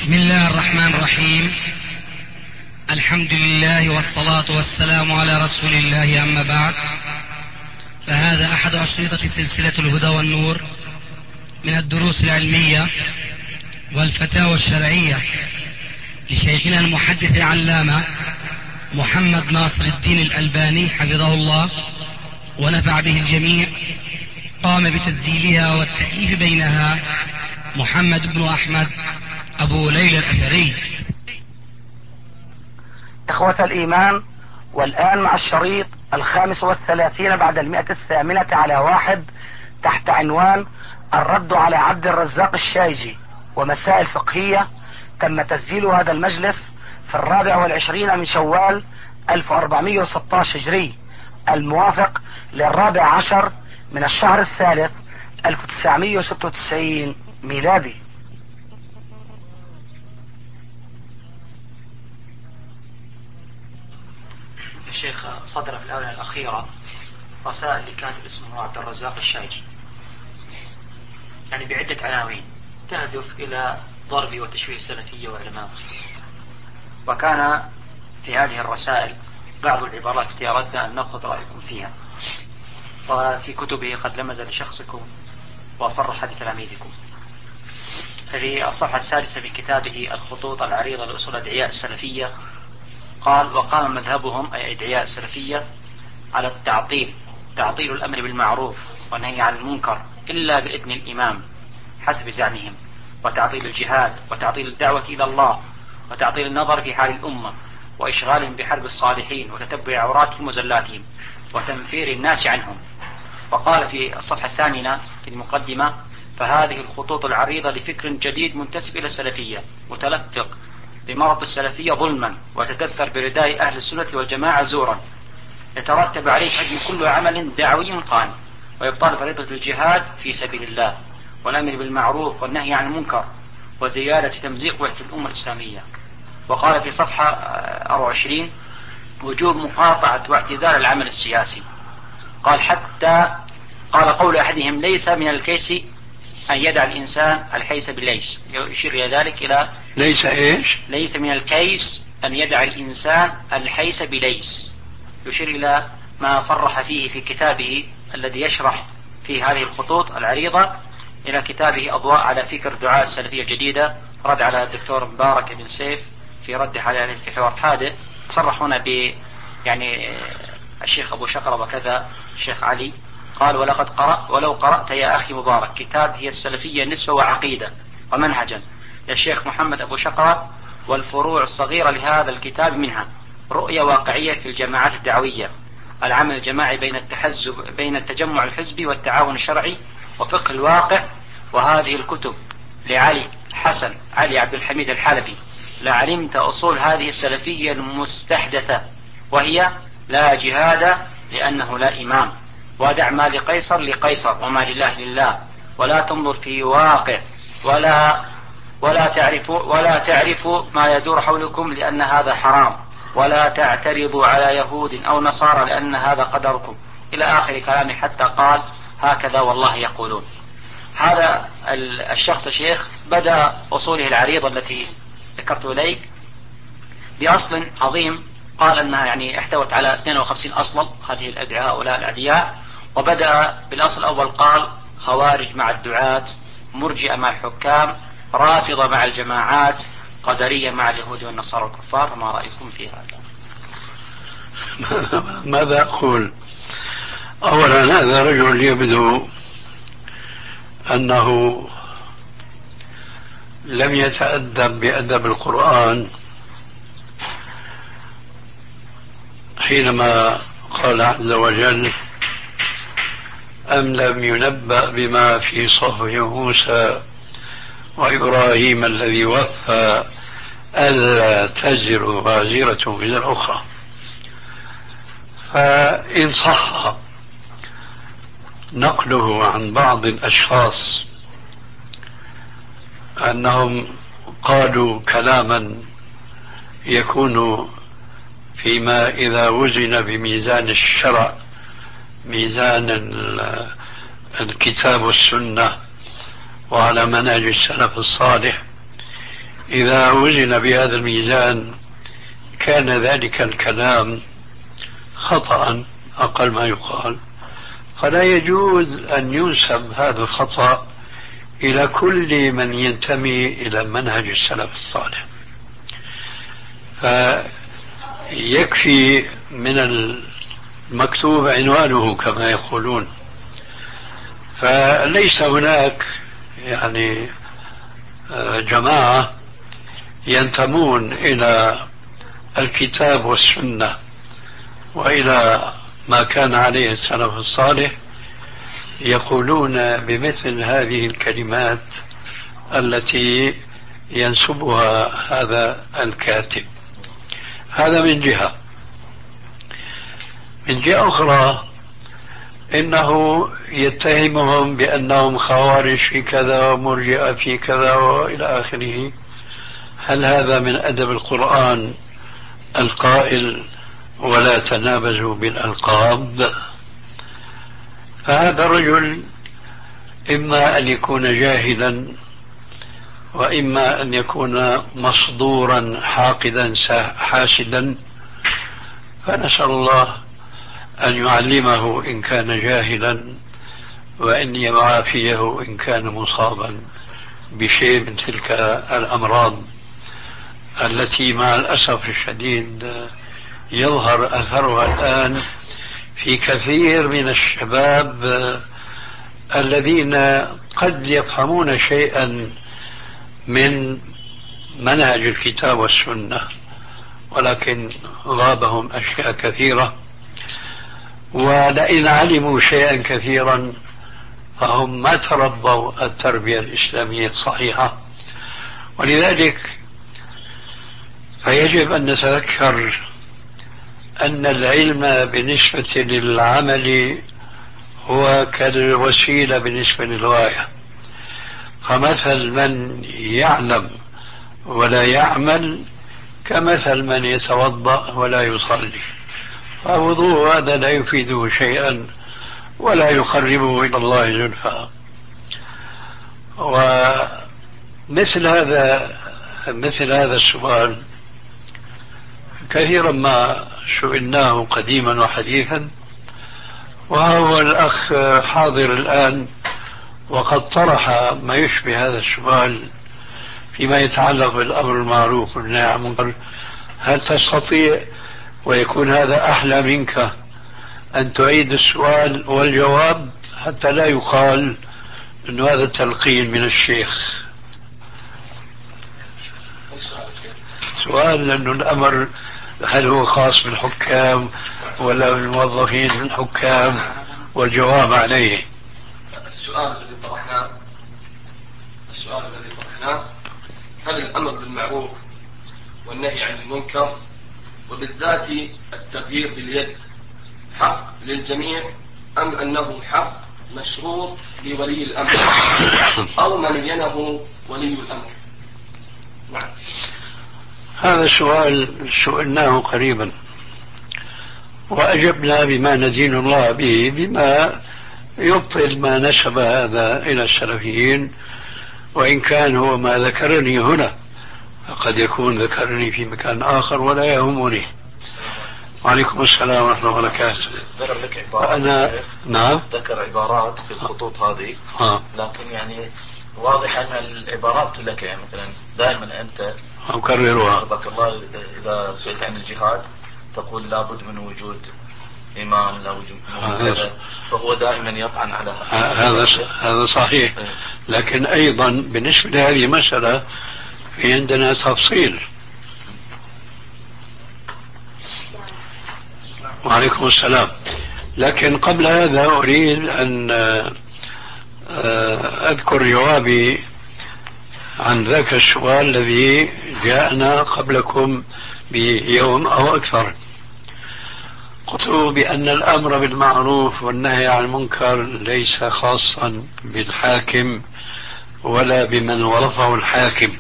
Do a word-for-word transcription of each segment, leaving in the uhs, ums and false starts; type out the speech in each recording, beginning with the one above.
بسم الله الرحمن الرحيم. الحمد لله والصلاة والسلام على رسول الله، أما بعد، فهذا أحد أشرطة سلسلة الهدى والنور من الدروس العلمية والفتاوى الشرعية لشيخنا المحدث العلامة محمد ناصر الدين الألباني حفظه الله ونفع به الجميع. قام بتسجيلها والتأليف بينها محمد بن أحمد أبو ليلى الأثري. إخوة الإيمان، والآن مع الشريط الخامس والثلاثين بعد المئة الثامنة على واحد تحت عنوان الرد على عبد الرزاق الشايجي ومسائل فقهية. تم تسجيل هذا المجلس في الرابع والعشرين من شوال ألف وأربعمائة وستة عشر هجري، الموافق للرابع عشر من الشهر الثالث ألف وتسعمائة وستة وتسعين ميلادي. الشيخ صدر في الآونة الأخيرة رسائل لكاتب اسمه عبد الرزاق الشايجي، يعني بعدة عناوين تهدف إلى ضرب وتشويه السلفية وعلماء. وكان في هذه الرسائل بعض العبارات التي أردنا أن نأخذ رأيكم فيها، وفي كتبه قد لمز لشخصكم وصرح لتلاميذكم. في الصفحة السادسة من كتابه الخطوط العريضة لأصول أدعياء السلفية قال: وقام مذهبهم أي أدعياء السلفية على التعطيل، تعطيل الأمر بالمعروف والنهي عن المنكر إلا بإذن الإمام حسب زعمهم، وتعطيل الجهاد، وتعطيل الدعوة إلى الله، وتعطيل النظر في حال الأمة، وإشغالهم بحرب الصالحين وتتبع عوراتهم وزلاتهم وتنفير الناس عنهم. وقال في الصفحة الثامنة في المقدمة: فهذه الخطوط العريضة لفكر جديد منتسب إلى السلفية، متلفق بمرض السلفية ظلما، وتدثر برداء أهل السنة والجماعة زورا، يترتب عليه هدم كل عمل دعوي قائم، وإبطال فريضة الجهاد في سبيل الله، والأمر بالمعروف والنهي عن المنكر، وزيادة تمزيق وحدة الأمة الإسلامية. وقال في صفحة أربعة وعشرين: وجوب مقاطعة واعتزال العمل السياسي. قال حتى قال قول أحدهم: ليس من الكيس أن يدع الإنسان الحيس بالليس، يشير إلى ذلك إلى ليس إيش؟ ليس من الكيس أن يدع الإنسان الحيس بليس، يشير إلى ما صرح فيه في كتابه الذي يشرح في هذه الخطوط العريضة إلى كتابه أضواء على فكر دعاء السلفية الجديدة، رد على الدكتور مبارك بن سيف في رد عليه في حوار حادث. صرح هنا ب يعني الشيخ أبو شقرة وكذا الشيخ علي. قال: ولقد قرأ ولو قرأت يا أخي مبارك كتاب هي السلفية نسبة وعقيدة ومنهجا للشيخ محمد أبو شقرة، والفروع الصغيرة لهذا الكتاب منها رؤية واقعية في الجماعات الدعوية، العمل الجماعي بين التحزب بين التجمع الحزبي والتعاون الشرعي، وفقه الواقع. وهذه الكتب لعلي حسن علي عبد الحميد الحلبي لعلمت أصول هذه السلفية المستحدثة، وهي: لا جهاد لأنه لا إمام، ودع ما لقيصر لقيصر وما لله لله، ولا تنظر في واقع، ولا ولا تعرف ولا تعرف ما يدور حولكم لأن هذا حرام، ولا تعترضوا على يهود أو نصارى لأن هذا قدركم، إلى آخر كلامه، حتى قال: هكذا والله يقولون. هذا الشخص الشيخ بدأ أصوله العريضة التي ذكرت إليك بأصل عظيم، قال أنها يعني احتوت على اثنين وخمسين أصلا هذه الأدعاء هؤلاء الأدعياء. وبدأ بالأصل الأول قال: خوارج مع الدعاة، مرجئة مع الحكام، رافضة مع الجماعات، قدرية مع اليهود والنصارى والكفار. ما رأيكم في هذا؟ ماذا أقول؟ أولا، هذا رجل يبدو أنه لم يتأدب بأدب القرآن حينما قال عز وجل: أم لم ينبأ بما في صحف موسى وإبراهيم الذي وفى ألا تزر وازرة وزر أخرى. فإن صح نقله عن بعض الأشخاص أنهم قالوا كلاما يكون فيما إذا وزن بميزان الشرع، ميزان الكتاب والسنة وعلى منهج السلف الصالح، إذا وزن بهذا الميزان كان ذلك الكلام خطأ أقل ما يقال، فلا يجوز أن ينسب هذا الخطأ إلى كل من ينتمي إلى منهج السلف الصالح. فيكفي من المكتوب عنوانه كما يقولون. فليس هناك يعني جماعة ينتمون إلى الكتاب والسنة وإلى ما كان عليه السلف الصالح يقولون بمثل هذه الكلمات التي ينسبها هذا الكاتب. هذا من جهة. من جهة أخرى إنه يتهمهم بأنهم خوارج في كذا ومرجئة في كذا وإلى آخره. هل هذا من أدب القرآن القائل ولا تنابزوا بالألقاب؟ فهذا الرجل إما أن يكون جاهلا وإما أن يكون مصدورا حاقدا حاسدا، فنسأل الله أن يعلمه إن كان جاهلا وأن يعافيه إن كان مصابا بشيء من تلك الأمراض التي مع الأسف الشديد يظهر أثرها الآن في كثير من الشباب الذين قد يفهمون شيئا من منهج الكتاب والسنة ولكن غابهم أشياء كثيرة، ولئن علموا شيئا كثيرا فهم ما تربوا التربية الإسلامية الصحيحة. ولذلك فيجب أن نتذكر أن العلم بالنسبة للعمل هو كالوسيلة بالنسبة للغاية. فمثل من يعلم ولا يعمل كمثل من يتوضأ ولا يصلي، فوضوء هذا لا يفيده شيئا ولا يقربه إلى الله زلفى. ومثل هذا مثل هذا السؤال كثيرا ما سئلناه قديما وحديثا، وهو الأخ حاضر الآن وقد طرح ما يشبه هذا السؤال فيما يتعلق بالأمر المعروف والنهي عن المنكر. هل تستطيع ويكون هذا أحلى منك أن تعيد السؤال والجواب حتى لا يقال أن هذا التلقين من الشيخ؟ سؤال لأنه الأمر هل هو خاص بالحكام ولا بالموظفين في الحكام، والجواب عليه. السؤال الذي طرحناه السؤال الذي طرحناه هل الأمر بالمعروف والنهي عن المنكر وبالذات التغيير باليد حق للجميع أم أنه حق مشروط لولي الأمر أو من ينه ولي الأمر؟ نعم. هذا سؤال سئلناه قريبا وأجبنا بما ندين الله به، بما يبطل ما نسب هذا إلى السلفيين، وإن كان هو ما ذكرني هنا فقد يكون ذكرني في مكان آخر ولا يهمني. وعليكم السلام ورحمة الله وبركاته. ذكر لك عبارات أنا نعم ذكر عبارات في الخطوط هذه ها. لكن يعني واضح أن العبارات لك يعني مثلا دائما أنت أكررها رضاك الله إذا سئلت عن الجهاد تقول لابد من وجود إمام لا وجود كذا، فهو دائما يطعن على هذا هذا صحيح. لكن أيضا بالنسبة لهذه المسألة في عندنا تفصيل. وعليكم السلام. لكن قبل هذا أريد أن أذكر جوابي عن ذاك السؤال الذي جاءنا قبلكم بيوم أو أكثر. قلت بأن الأمر بالمعروف والنهي عن المنكر ليس خاصا بالحاكم ولا بمن وظفه الحاكم،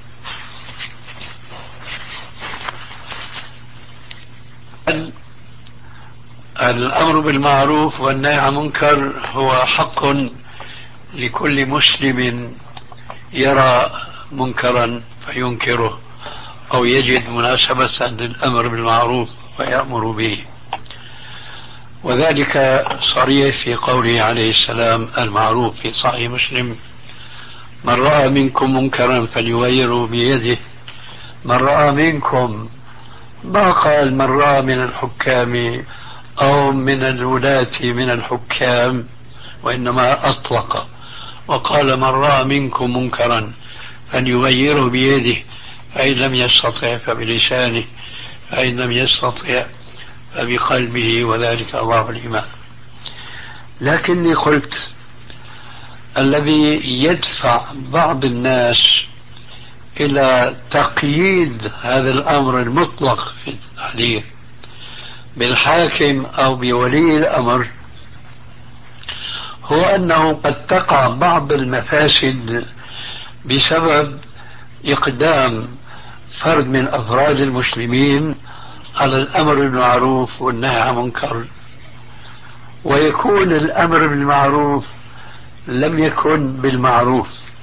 الأمر بالمعروف والنهي عن المنكر هو حق لكل مسلم يرى منكرا فينكره أو يجد مناسبة للأمر بالمعروف ويأمر به. وذلك صريح في قوله عليه السلام المعروف في صحيح مسلم: من رأى منكم منكرا فليغيره بيده. من رأى منكم، ما قال من رأى من الحكام أو من الولاة من الحكام، وإنما أطلق وقال من رأى منكم منكرا فليغيره بيده، فإن لم يستطع فبلسانه، فإن لم يستطع فبقلبه، وذلك أضعف الإيمان. لكني قلت الذي يدفع بعض الناس إلى تقييد هذا الأمر المطلق في التحذير بالحاكم أو بولي الأمر هو أنه قد تقع بعض المفاسد بسبب إقدام فرد من أفراد المسلمين على الأمر بالمعروف والنهي عن المنكر، ويكون الأمر بالمعروف لم يكن بالمعروف،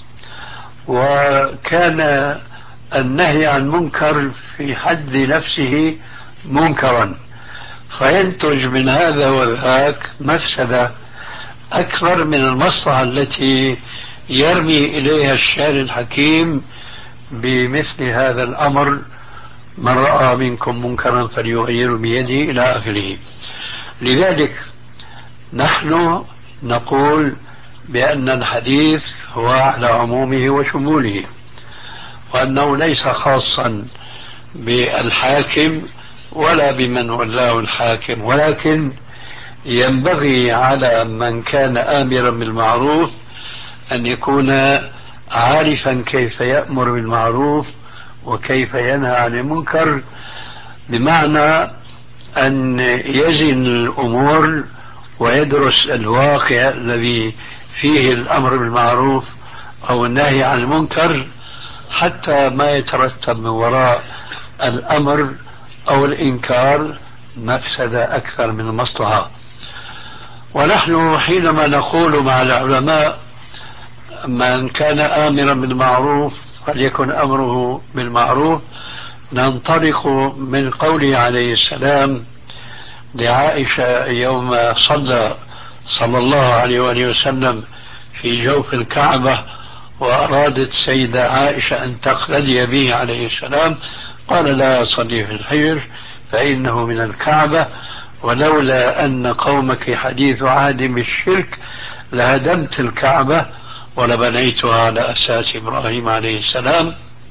وكان النهي عن المنكر في حد نفسه منكرا، فينتج من هذا وذاك مفسدة أكبر من المصلحة التي يرمي إليها الشارع الحكيم بمثل هذا الأمر: من رأى منكم منكرا فليغيره بيده إلى آخره. لذلك نحن نقول بأن الحديث هو على عمومه وشموله، وأنه ليس خاصا بالحاكم ولا بمن ولاه الحاكم، ولكن ينبغي على من كان آمرا بالمعروف أن يكون عارفا كيف يأمر بالمعروف وكيف ينهى عن المنكر، بمعنى أن يزن الأمور ويدرس الواقع الذي فيه الأمر بالمعروف أو النهي عن المنكر، حتى ما يترتب من وراء الأمر أو الإنكار مفسدة أكثر من المصلحة. ونحن حينما نقول مع العلماء من كان آمرا بالمعروف فليكن أمره بالمعروف، ننطلق من قوله عليه السلام لعائشة يوم صلى صلى الله عليه وآله وسلم في جوف الكعبة وأرادت سيدة عائشة أن تقتدي به عليه السلام، قال لا صلي في الحجر فإنه من الكعبة، ولولا أن قومك حديث عهد بالشرك لهدمت الكعبة ولبنيتها على أساس إبراهيم عليه السلام،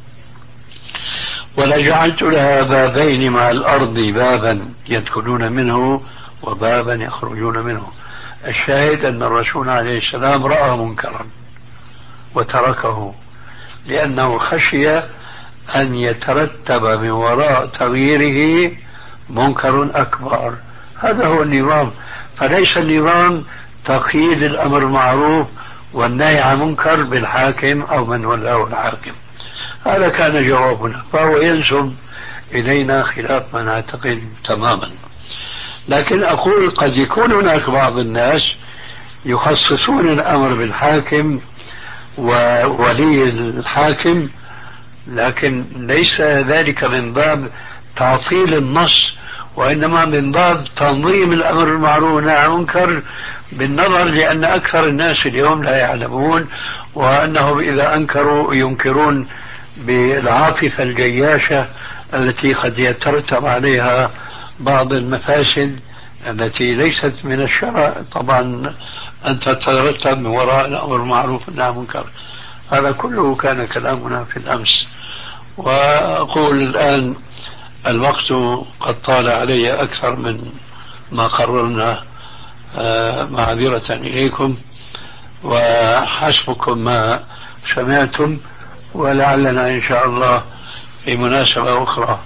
ولجعلت لها بابين مع الأرض، بابا يدخلون منه وبابا يخرجون منه. الشاهد أن الرسول عليه السلام رأى منكرا وتركه لأنه خشي أن يترتب من وراء تغييره منكر أكبر. هذا هو النظام، فليس النظام تقييد الأمر المعروف والنهي عن منكر بالحاكم أو من ولاه الحاكم. هذا كان جوابنا، فهو ينسب إلينا خلاف ما نعتقد تماما. لكن أقول قد يكون هناك بعض الناس يخصصون الأمر بالحاكم وولي الحاكم، لكن ليس ذلك من باب تعطيل النص، وإنما من باب تنظيم الأمر بالمعروف والنهي عن المنكر، بالنظر لأن أكثر الناس اليوم لا يعلمون، وأنهم إذا أنكروا ينكرون بالعاطفة الجياشة التي قد يترتب عليها بعض المفاسد التي ليست من الشرع طبعا أن تترتب من وراء الأمر المعروف والنهي عن المنكر. هذا كله كان كلامنا في الأمس. وأقول الآن الوقت قد طال علي أكثر من ما قررنا، معذرة إليكم، وحسبكم ما سمعتم، ولعلنا إن شاء الله في مناسبة أخرى.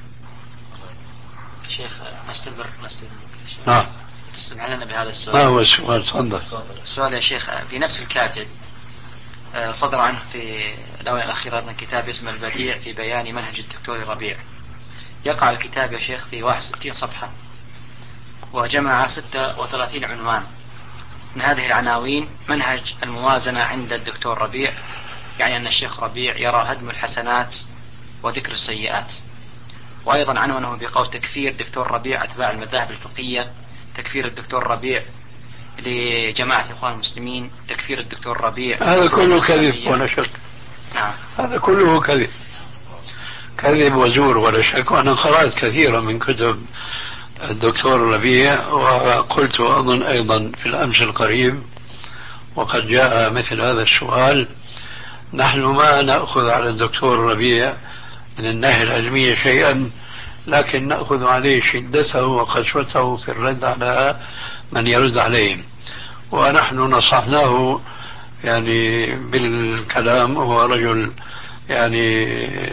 شيخ نستمر نستمر نعم تسمع لنا بهذا السؤال. ما هو السؤال؟ تفضل. السؤال يا شيخ في نفس الكاتب صدر عنه في الآونة الأخيرة من كتاب اسمه البديع في بيان منهج الدكتور ربيع. يقع الكتاب يا شيخ في واحد وستين صفحة، وجمع ستة وثلاثين عنوان. من هذه العناوين منهج الموازنة عند الدكتور ربيع يعني أن الشيخ ربيع يرى هدم الحسنات وذكر السيئات. وأيضا عنونه بقول تكفير دكتور ربيع أتباع المذاهب الفقهية، تكفير الدكتور ربيع لجماعة إخوان المسلمين، تكفير الدكتور ربيع. هذا كله كذب ولا شك. نعم. هذا كله كذب كذب وزور ولا شك. وأنا قرأت كثيرا من كتب الدكتور ربيع، وقلت أظن أيضا في الأمس القريب وقد جاء مثل هذا السؤال: نحن ما نأخذ على الدكتور ربيع من الناحية العلمية شيئا، لكن نأخذ عليه شدته وقسوته في الرد على من يرد عليهم. ونحن نصحناه يعني بالكلام، هو رجل يعني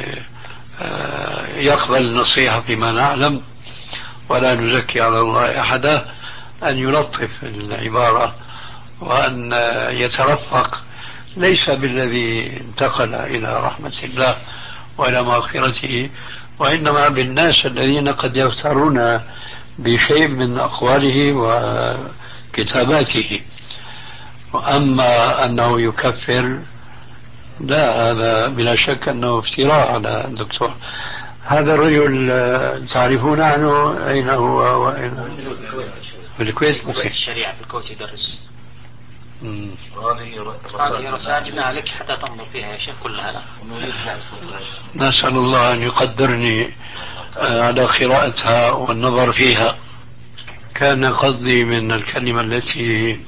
يقبل النصيحة فيما نعلم، ولا نزكي على الله أحدا، أن يلطف العبارة وأن يترفق، ليس بالذي انتقل إلى رحمة الله وإلى مغفرته، وإنما بالناس الذين قد يفترون بشيء من أقواله وكتاباته. وأما أنه يكفر، لا، هذا بلا شك أنه افتراء على الدكتور. هذا الرجل تعرفون عنه أين هو وأين؟ في الكويت. مكتب الشريعة في الكويت يدرس. هذه رسائل جبناها لك حتى تنظر فيها يا شيخ كلها. نسأل الله أن يقدرني على قراءتها والنظر فيها. كان قصدي من الكلمة التي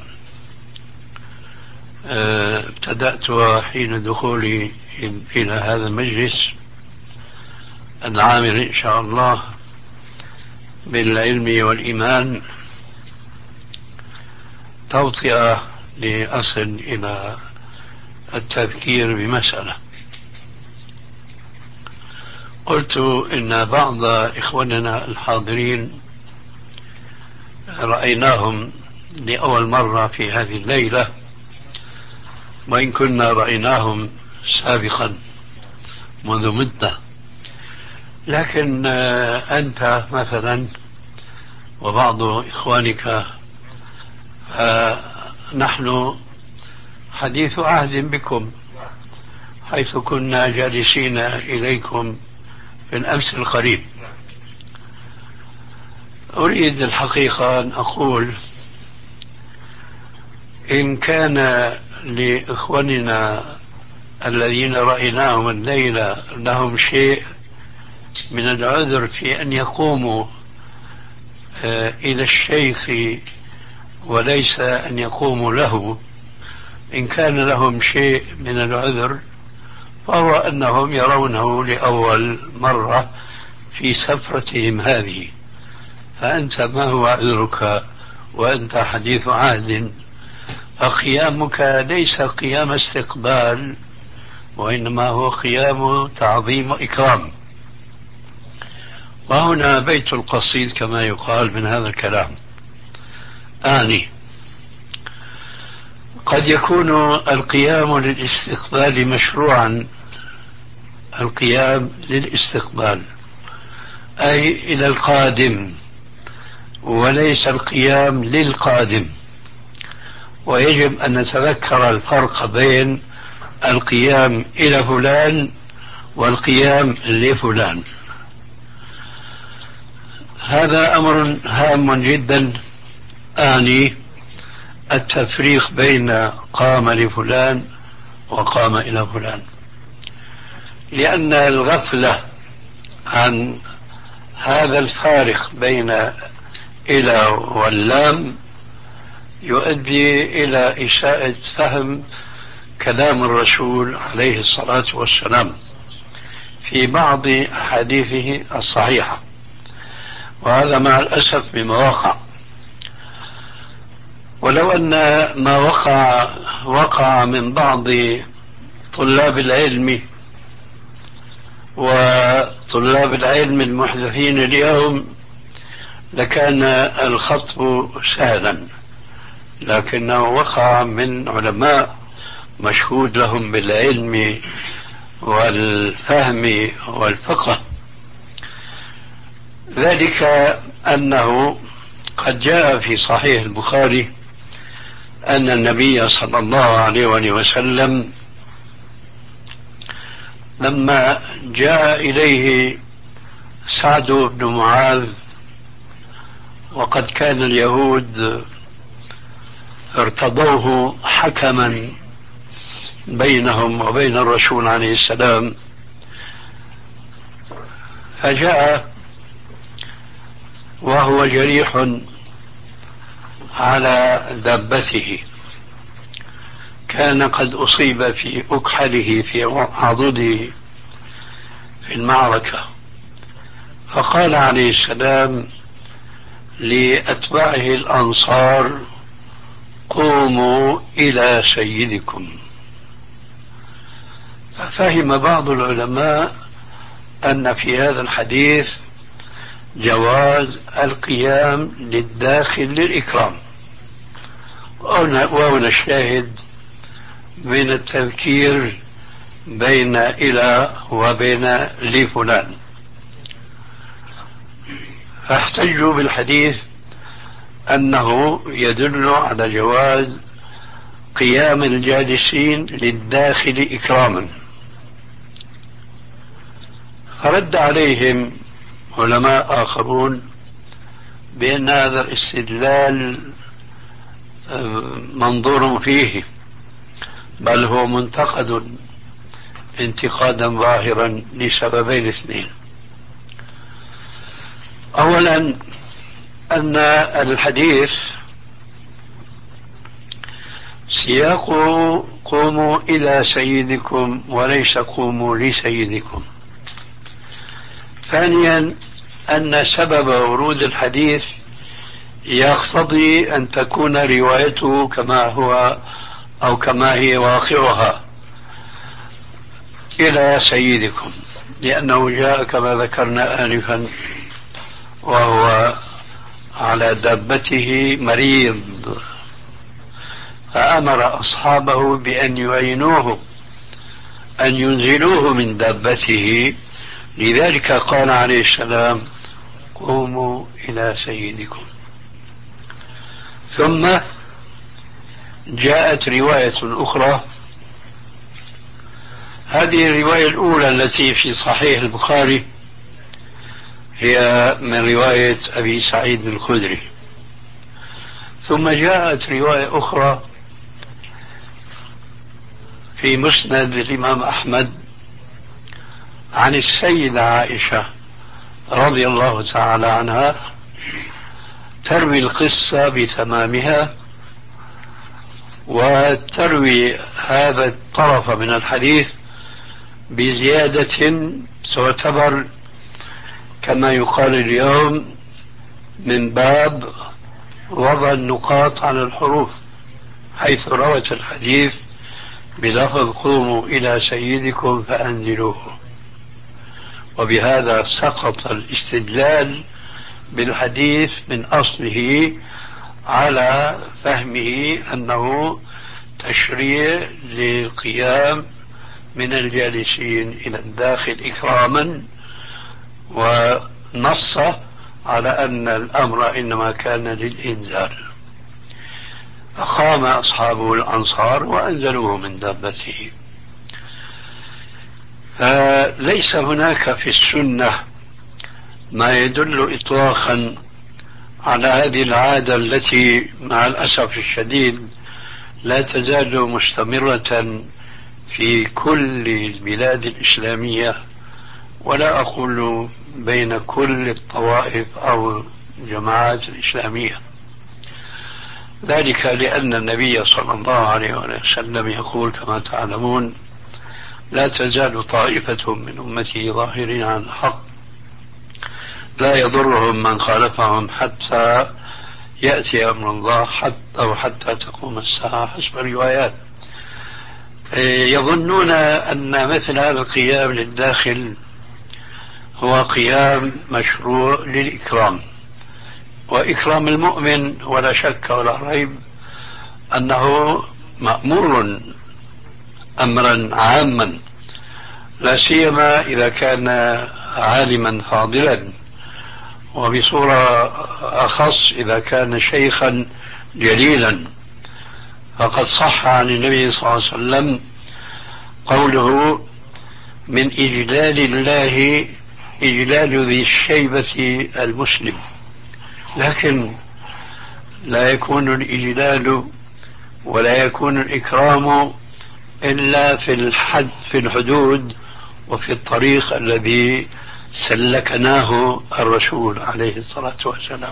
ابتدأتها حين دخولي إلى هذا المجلس العامر إن شاء الله بالعلم والإيمان، توطئة لأصل إلى التذكير بمسألة. قلت إن بعض إخواننا الحاضرين رأيناهم لأول مرة في هذه الليلة، وإن كنا رأيناهم سابقا منذ مدة، لكن أنت مثلا وبعض إخوانك نحن حديث عهد بكم، حيث كنا جالسين إليكم في الأمس القريب. أريد الحقيقة أن أقول إن كان لإخواننا الذين رأيناهم الليلة لهم شيء من العذر في أن يقوموا إلى الشيخ وليس أن يقوموا له، إن كان لهم شيء من العذر فهو أنهم يرونه لأول مرة في سفرتهم هذه. فأنت ما هو عذرك وأنت حديث عهد؟ فقيامك ليس قيام استقبال، وإنما هو قيام تعظيم وإكرام. وهنا بيت القصيد كما يقال من هذا الكلام. آني قد يكون القيام للاستقبال مشروعا، القيام للاستقبال أي إلى القادم، وليس القيام للقادم. ويجب أن نتذكر الفرق بين القيام إلى فلان والقيام لفلان. هذا أمر هام جدا. آني التفريق بين قام لفلان وقام إلى فلان، لأن الغفلة عن هذا الفارق بين إلى واللام يؤدي إلى إساءة فهم كلام الرسول عليه الصلاة والسلام في بعض أحاديثه الصحيحة، وهذا مع الأسف بما وقع. ولو أن ما وقع وقع من بعض طلاب العلم وطلاب العلم المحدثين اليوم لكان الخطب سهلا، لكنه وقع من علماء مشهود لهم بالعلم والفهم والفقه. ذلك أنه قد جاء في صحيح البخاري أن النبي صلى الله عليه وسلم لما جاء إليه سعد بن معاذ وقد كان اليهود ارتضوه حكما بينهم وبين الرسول عليه السلام، فجاء وهو جريح على دابته، كان قد أصيب في أكحله في عضده في المعركة، فقال عليه السلام لأتباعه الأنصار: قوموا إلى سيدكم. ففهم بعض العلماء أن في هذا الحديث جواز القيام للداخل للإكرام، وهنا الشاهد من التذكير بين إلى وبين لفلان. فاحتجوا بالحديث أنه يدل على جواز قيام الجالسين للداخل إكراما. فرد عليهم علماء آخرون بأن هذا الاستدلال منظور فيه، بل هو منتقد انتقادا ظاهرا لسببين اثنين. أولا أن الحديث سياقه قوموا إلى سيدكم وليس قوموا لسيدكم. ثانيا أن سبب ورود الحديث يقتضي أن تكون روايته كما هو أو كما هي واقعها إلى سيدكم، لأنه جاء كما ذكرنا آنفا وهو على دابته مريض، فأمر أصحابه بأن يعينوه أن ينزلوه من دابته، لذلك قال عليه السلام: قوموا إلى سيدكم. ثم جاءت رواية أخرى، هذه الرواية الأولى التي في صحيح البخاري هي من رواية أبي سعيد الخدري، ثم جاءت رواية أخرى في مسند الإمام أحمد عن السيدة عائشة رضي الله تعالى عنها، تروي القصة بتمامها وتروي هذا الطرف من الحديث بزيادة تعتبر كما يقال اليوم من باب وضع النقاط على الحروف، حيث روت الحديث بلفظ قوموا إلى سيدكم فأنزلوه، وبهذا سقط الاستدلال بالحديث من أصله على فهمه أنه تشريع للقيام من الجالسين إلى الداخل إكراما، ونص على أن الأمر إنما كان للإنزال. فقام أصحابه الأنصار وأنزلوه من دابته. فليس هناك في السنة ما يدل إطلاقا على هذه العادة التي مع الأسف الشديد لا تزال مستمرة في كل البلاد الإسلامية، ولا أقول بين كل الطوائف أو الجماعات الإسلامية، ذلك لأن النبي صلى الله عليه وسلم يقول كما تعلمون: لا تزال طائفة من أمتي ظاهرين على الحق لا يضرهم من خالفهم حتى يأتي أمر الله حتى أو حتى تقوم الساعة، حسب الروايات. يظنون أن مثل هذا القيام للداخل هو قيام مشروع للإكرام، وإكرام المؤمن ولا شك ولا ريب أنه مأمور أمرا عاما، لا سيما إذا كان عالما فاضلا، وبصورة أخص إذا كان شيخا جليلا. فقد صح عن النبي صلى الله عليه وسلم قوله: من إجلال الله إجلال ذي الشيبة المسلم، لكن لا يكون الإجلال ولا يكون الإكرام إلا في الحد في الحدود وفي الطريق الذي سلكناه الرسول عليه الصلاة والسلام.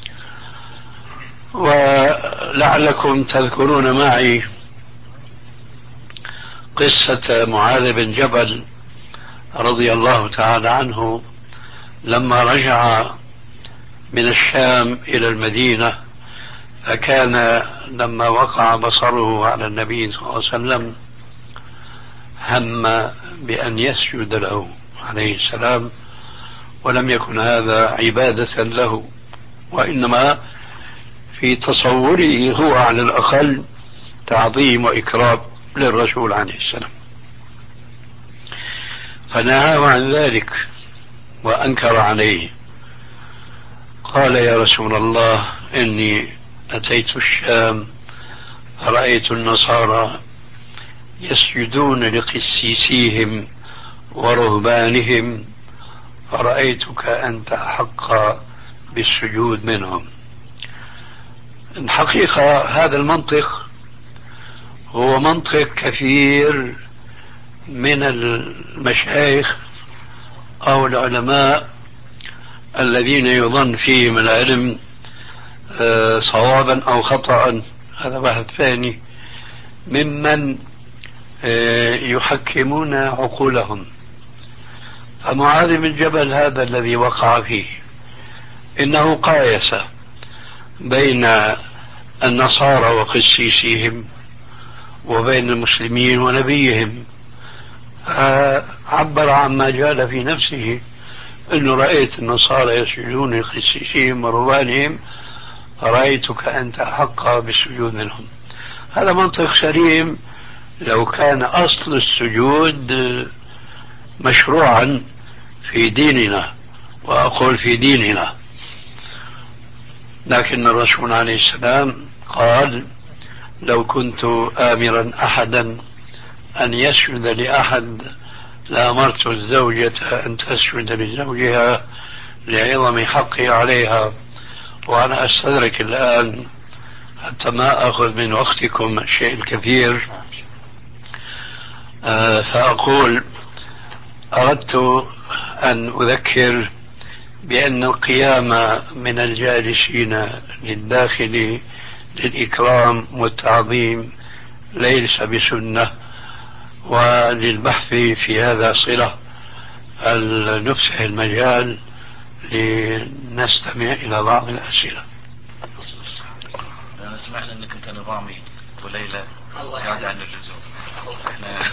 ولعلكم تذكرون معي قصة معاذ بن جبل رضي الله تعالى عنه لما رجع من الشام إلى المدينة، فكان لما وقع بصره على النبي صلى الله عليه وسلم هم بأن يسجد له عليه السلام، ولم يكن هذا عبادة له، وإنما في تصوره هو على الأقل تعظيم وإكرام للرسول عليه السلام، فنهاه عن ذلك وأنكر عليه. قال: يا رسول الله، إني أتيت الشام فرأيت النصارى يسجدون لقسيسيهم ورهبانهم، فرأيتك أنت أحق بالسجود منهم. الحقيقة هذا المنطق هو منطق كثير من المشايخ أو العلماء الذين يظن فيهم العلم صوابا أو خطأ، هذا بحث ثاني، ممن يحكمون عقولهم. فمعاذ بن جبل هذا الذي وقع فيه إنه قايس بين النصارى وقسيسيهم وبين المسلمين ونبيهم، عبر عما جال في نفسه، إنه رأيت النصارى يسجدون لقسيسيهم ورهبانهم فرأيتك أنت أحق بالسجود منهم. هذا منطق سليم لو كان أصل السجود مشروعا في ديننا، وأقول في ديننا، لكن الرسول عليه السلام قال: لو كنت آمرا أحدا أن يسجد لأحد لأمرت الزوجة أن تسجد لزوجها لعظم حقه عليها. وأنا أستدرك الآن حتى ما أخذ من وقتكم الشيء الكثير، آه فأقول: أردت أن أذكر بأن القيام من الجالسين للداخل للإكرام والتعظيم ليس بسنة، وللبحث في هذا صلة، نفسح المجال لنستمع إلى بعض الأسئلة. أنا سمعنا أنك أنت نظامي وليلة زيادة عن اللزوم. احنا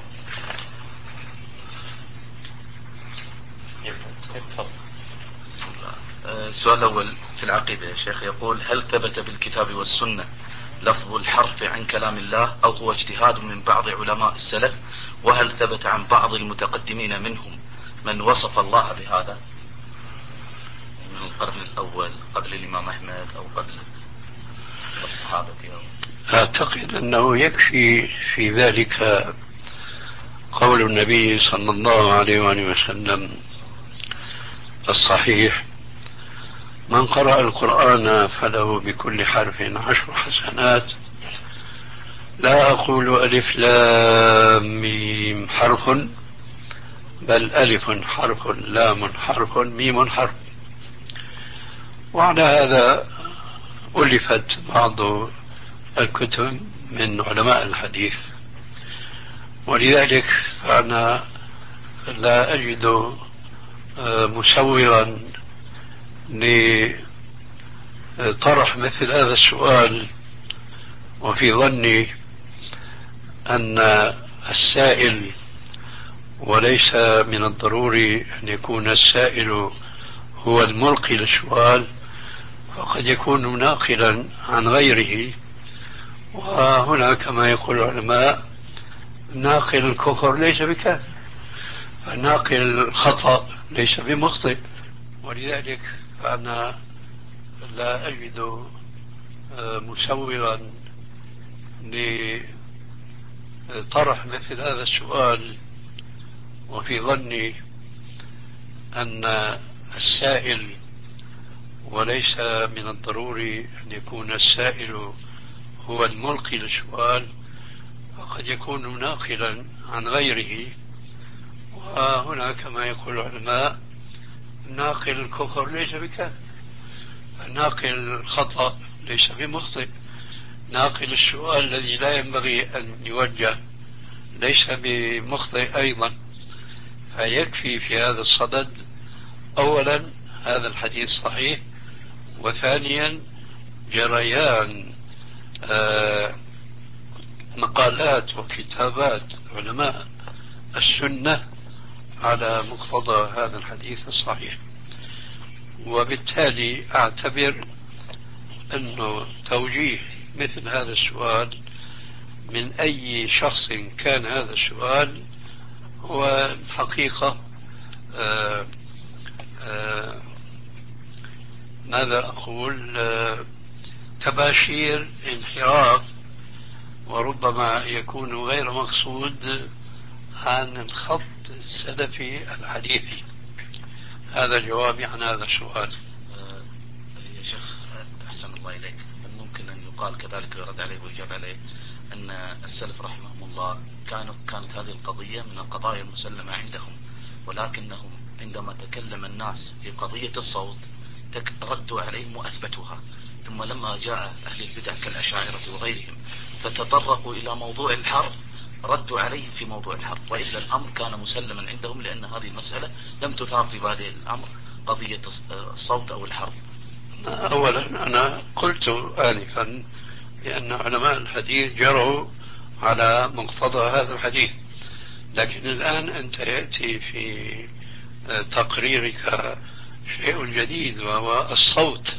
بسم الله. السؤال الأول في العقيدة يا شيخ، يقول: هل ثبت بالكتاب والسنة لفظ الحرف عن كلام الله أو هو اجتهاد من بعض علماء السلف؟ وهل ثبت عن بعض المتقدمين منهم من وصف الله بهذا من القرن الأول قبل الإمام أحمد أو قبل الصحابة؟ أعتقد أنه يكفي في ذلك قول النبي صلى الله عليه وآله وسلم الصحيح: من قرأ القرآن فله بكل حرف عشر حسنات. لا أقول ألف لام ميم حرف، بل ألف حرف لام حرف ميم حرف. وعلى هذا ألفت بعض الكتب من علماء الحديث، ولذلك فأنا لا أجد مسورا لطرح مثل هذا السؤال، وفي ظني أن السائل، وليس من الضروري أن يكون السائل هو الملقي للسؤال، فقد يكون مناقلا عن غيره، وهنا كما يقول العلماء: ناقل الكفر ليس بكافر، فناقل الخطأ ليس بمخطئ. ولذلك فأنا لا أجد مسورا لطرح مثل هذا السؤال، وفي ظني أن السائل، وليس من الضروري أن يكون السائل هو الملقي للسؤال، وقد يكون ناقلا عن غيره. وهنا كما يقول العلماء ناقل الكفر ليس بكافر، ناقل الخطأ ليس بمخطئ، ناقل السؤال الذي لا ينبغي أن يوجه ليس بمخطئ أيضا. فيكفي في هذا الصدد أولا هذا الحديث صحيح، وثانيا جريان آه مقالات وكتابات علماء السنة على مقتضى هذا الحديث الصحيح. وبالتالي أعتبر أنه توجيه مثل هذا السؤال من أي شخص كان هذا السؤال هو حقيقة آآ آآ ماذا أقول آه تباشير انحراف، وربما يكون غير مقصود عن الخط السلفي الحديثي. هذا جوابي عن هذا السؤال. أه يا شيخ أحسن الله إليك، ممكن أن يقال كذلك ويرد عليه ويجاب عليه أن السلف رحمهم الله كانوا كانت هذه القضية من القضايا المسلمة عندهم، ولكنهم عندما تكلم الناس في قضية الصوت ردوا عليهم وأثبتوها، ثم لما جاء أهل البدع كالأشاعرة وغيرهم فتطرقوا إلى موضوع الحرف ردوا عليهم في موضوع الحرف، وإلا الأمر كان مسلما عندهم، لأن هذه المسألة لم تثار في بادئ الأمر قضية الصوت أو الحرف. أولا أنا قلت آنفا لأن علماء الحديث جروا على مقتضى هذا الحديث، لكن الآن أنت يأتي في تقريرك شيء جديد وهو الصوت.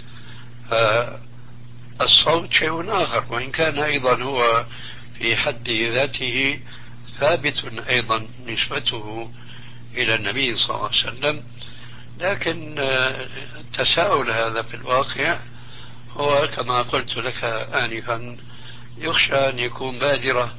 الصوت شيء آخر، وإن كان أيضا هو في حد ذاته ثابت أيضا نسبته إلى النبي صلى الله عليه وسلم، لكن التساؤل هذا في الواقع هو كما قلت لك آنفا يخشى أن يكون بادرة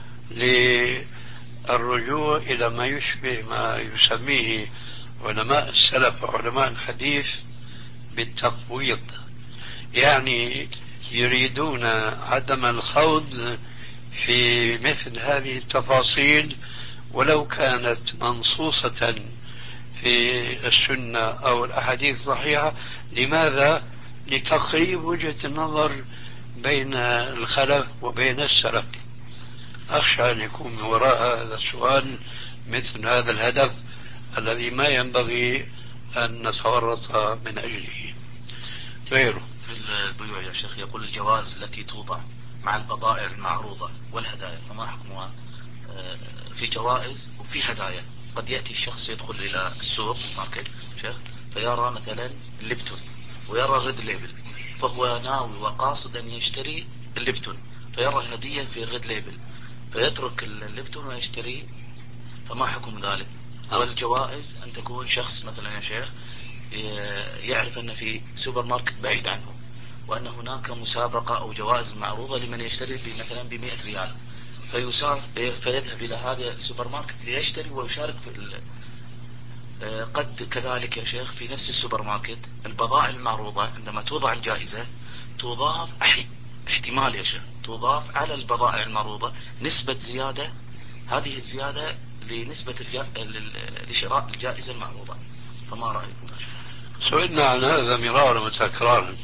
للرجوع إلى ما يشبه ما يسميه علماء السلف وعلماء الحديث بالتفويض، يعني يريدون عدم الخوض في مثل هذه التفاصيل ولو كانت منصوصة في السنة أو الأحاديث الصحيحة. لماذا؟ لتقريب وجهة النظر بين الخلف وبين السلف. أخشى أن يكون من وراء هذا السؤال مثل هذا الهدف الذي ما ينبغي أن نتورط من أجله. غيره في البيوع يا شيخ يقول الجواز التي توضع مع البضائع المعروضة والهدايا، فما حكمها؟ في جوائز وفي هدايا. قد يأتي الشخص يدخل إلى السوق ماركت شيخ فيرى مثلا الليبتون ويرى ريد ليبل، فهو ناوي وقاصد أن يشتري الليبتون، فيرى الهدية في ريد ليبل فيترك الليبتون ويشتري، فما حكم ذلك؟ والجوائز أن تكون شخص مثلا يا شيخ يعرف أن في سوبر ماركت بعيد عنه وأن هناك مسابقة أو جوائز معروضة لمن يشتري مثلا بمئة ريال، فيسار فيذهب إلى هذا السوبر ماركت ليشتري ويشارك في ال... قد كذلك يا شيخ في نفس السوبر ماركت البضائع المعروضة عندما توضع الجائزة تضاف أحي... احتمال يا شيخ تضاف على البضائع المعروضة نسبة زيادة، هذه الزيادة لنسبة الجا... لشراء الجائزة المعروضة، فما رأيكم؟ سئلنا عن هذا مرارا وتكرارا،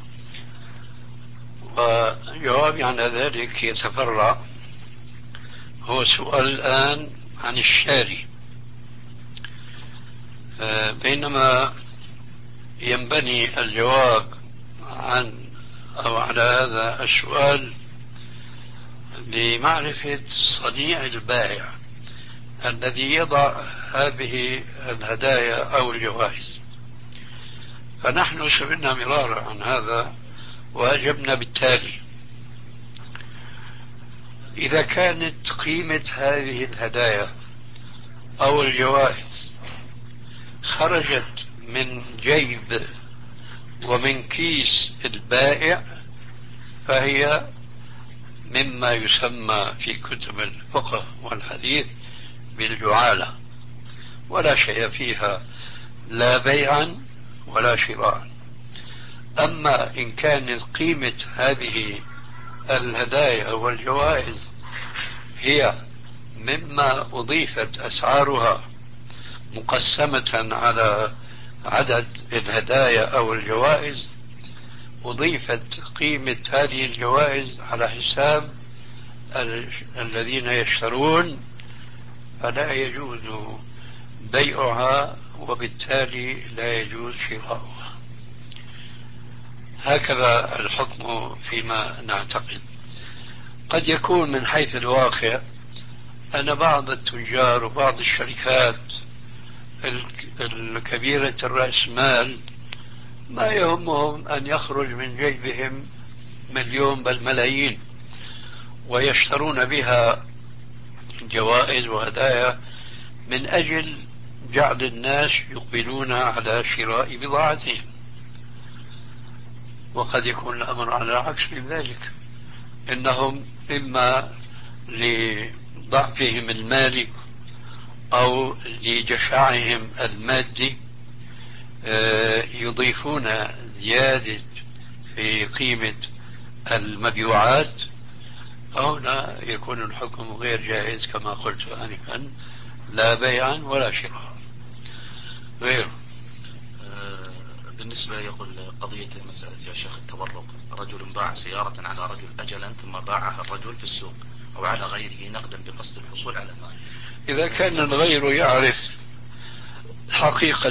وجوابي عن ذلك يتفرع. هو سؤال الآن عن الشاري، بينما ينبني الجواب عن أو على هذا السؤال لمعرفة صنيع البائع الذي يضع هذه الهدايا أو الجوائز. فنحن سئلنا مرارا عن هذا وأجبنا بالتالي: إذا كانت قيمة هذه الهدايا أو الجوائز خرجت من جيب ومن كيس البائع فهي مما يسمى في كتب الفقه والحديث بالجعالة، ولا شيء فيها لا بيعا ولا شراء. أما إن كانت قيمة هذه الهدايا والجوائز هي مما أضيفت أسعارها مقسمة على عدد الهدايا أو الجوائز، أضيفت قيمة هذه الجوائز على حساب ال- الذين يشترون، فلا يجوز بيعها وبالتالي لا يجوز شراؤها. هكذا الحكم فيما نعتقد. قد يكون من حيث الواقع أن بعض التجار وبعض الشركات الكبيرة الرأس مال ما يهمهم أن يخرج من جيبهم مليون بل ملايين، ويشترون بها جوائز وهدايا من أجل جعل الناس يقبلون على شراء بضاعتهم. وقد يكون الأمر على العكس من ذلك، إنهم إما لضعفهم المالي أو لجشعهم المادي يضيفون زيادة في قيمة المبيوعات، هنا يكون الحكم غير جائز كما قلت آنفا، لا بيعا ولا شراء. غير بالنسبة يقول قضية مسألة يا شيخ التورق، رجل باع سيارة على رجل أجلا ثم باعها الرجل في السوق أو على غيره نقدا بقصد الحصول على المال. إذا كان الغير يعرف حقيقة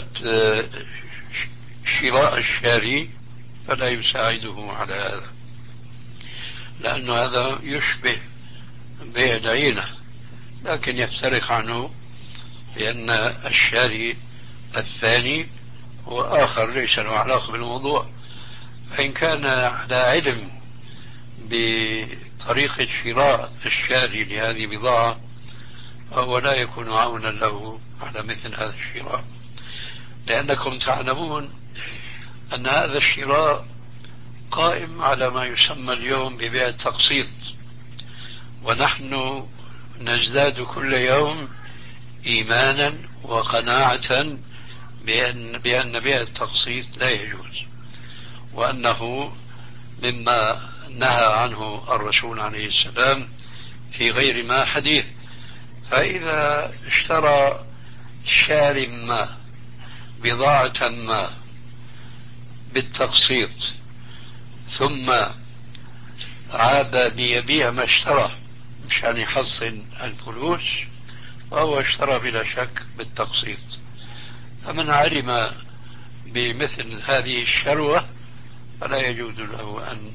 شراء الشاري فلا يساعده على هذا، لأن هذا يشبه بيع العينة، لكن يفترق عنه لأن الشاري الثاني هو آخر ليس له علاقة بالموضوع. فإن كان على علم بطريقة شراء الشاري لهذه البضاعة فهو لا يكون عونا له على مثل هذا الشراء، لأنكم تعلمون أن هذا الشراء قائم على ما يسمى اليوم ببيع التقسيط، ونحن نزداد كل يوم إيمانا وقناعة بأن, بأن بيع التقسيط لا يجوز، وأنه مما نهى عنه الرسول عليه السلام في غير ما حديث. فإذا اشترى شاري ما بضاعة ما بالتقسيط ثم عاد ليبيع ما اشترى مشان يحصل الفلوس، فهو اشترى بلا شك بالتقسيط. فمن علم بمثل هذه الشروة فلا يجوز له أن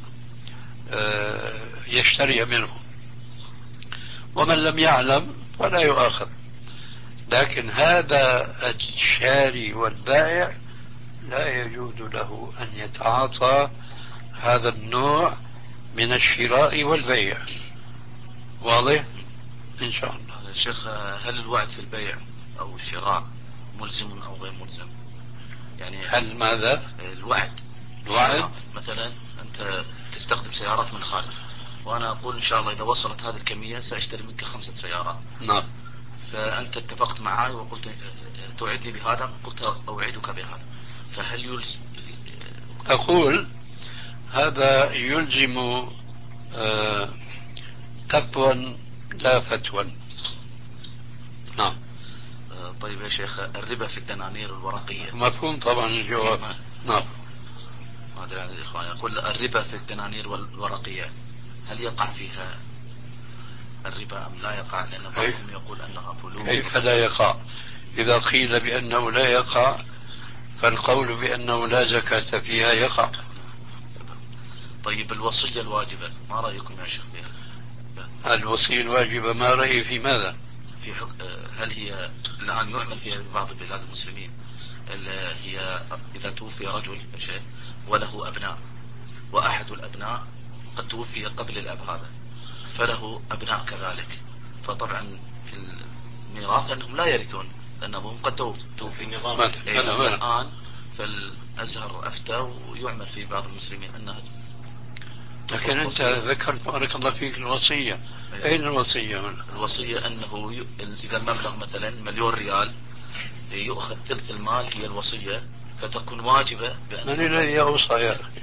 يشتري منه، ومن لم يعلم فلا يؤاخذ. لكن هذا الشاري والبائع لا يجوز له أن يتعاطى هذا النوع من الشراء والبيع. واضح إن شاء الله. شيخ، هل الوعد في البيع أو الشراء ملزم أو غير ملزم؟ يعني هل ماذا؟ الوعد الوعد مثلا أنت تستخدم سيارات من الخارج، وأنا أقول إن شاء الله إذا وصلت هذه الكمية سأشتري منك خمسة سيارات. نعم. فأنت اتفقت معي وقلت توعدني بهذا، قلت أوعدك بهذا، فهل يلزم؟ أقول هذا يلزم آه تقوى لا فتوى. نعم. آه طيب يا شيخ، الربا في الدنانير الورقية مفهوم طبعا الجواب. نعم. ما أدري عن الإخوان، يقول الربا في الدنانير الورقية هل يقع فيها الربا أم لا يقع؟ لأن بعضهم يقول أنها فلوس. كيف لا يقع؟ إذا قيل بأنه لا يقع فالقول بأنه لا زكاة فيها يقع. طيب الوصية الواجبة ما رأيكم يا شيخ فيها؟ الوصية الواجبة ما رأيي في ماذا؟ في حق... هل هي الآن يعمل فيها في بعض بلاد المسلمين، هي إذا توفي رجل شيء وله أبناء، وأحد الأبناء قد توفي قبل الأب هذا فله أبناء كذلك، فطبعا في الميراث أنهم لا يرثون لأنهم قد توفي النظام الآن. فالأزهر أفتى ويعمل في بعض المسلمين أنها. لكن أنت ذكرت بارك الله فيك الوصية. أين الوصية هنا؟ الوصية أنه ي... إذا المبلغ مثلا مليون ريال يؤخذ ثلث المال هي الوصية فتكون واجبة بأن من الذي يوصى يا أخي؟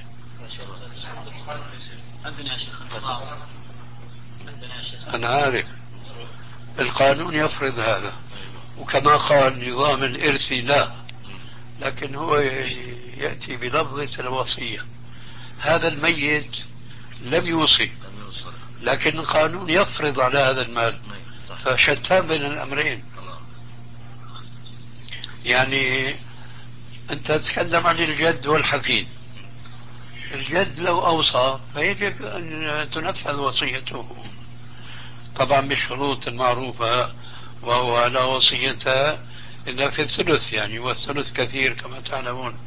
عندنا يا شيخ النظام، عندنا يا شيخ أنا عارف القانون يفرض هذا، وكما قال نظام الإرث لا، لكن هو يأتي بلفظة الوصية. هذا الميت لم يوصي، لكن القانون يفرض على هذا المال، فشتان بين الأمرين. يعني أنت تتكلم عن الجد والحفيد. الجد لو أوصى فيجب أن تنفذ وصيته، طبعا بالشروط المعروفة، وهو لا وصية إلا في الثلث، يعني والثلث كثير كما تعلمون.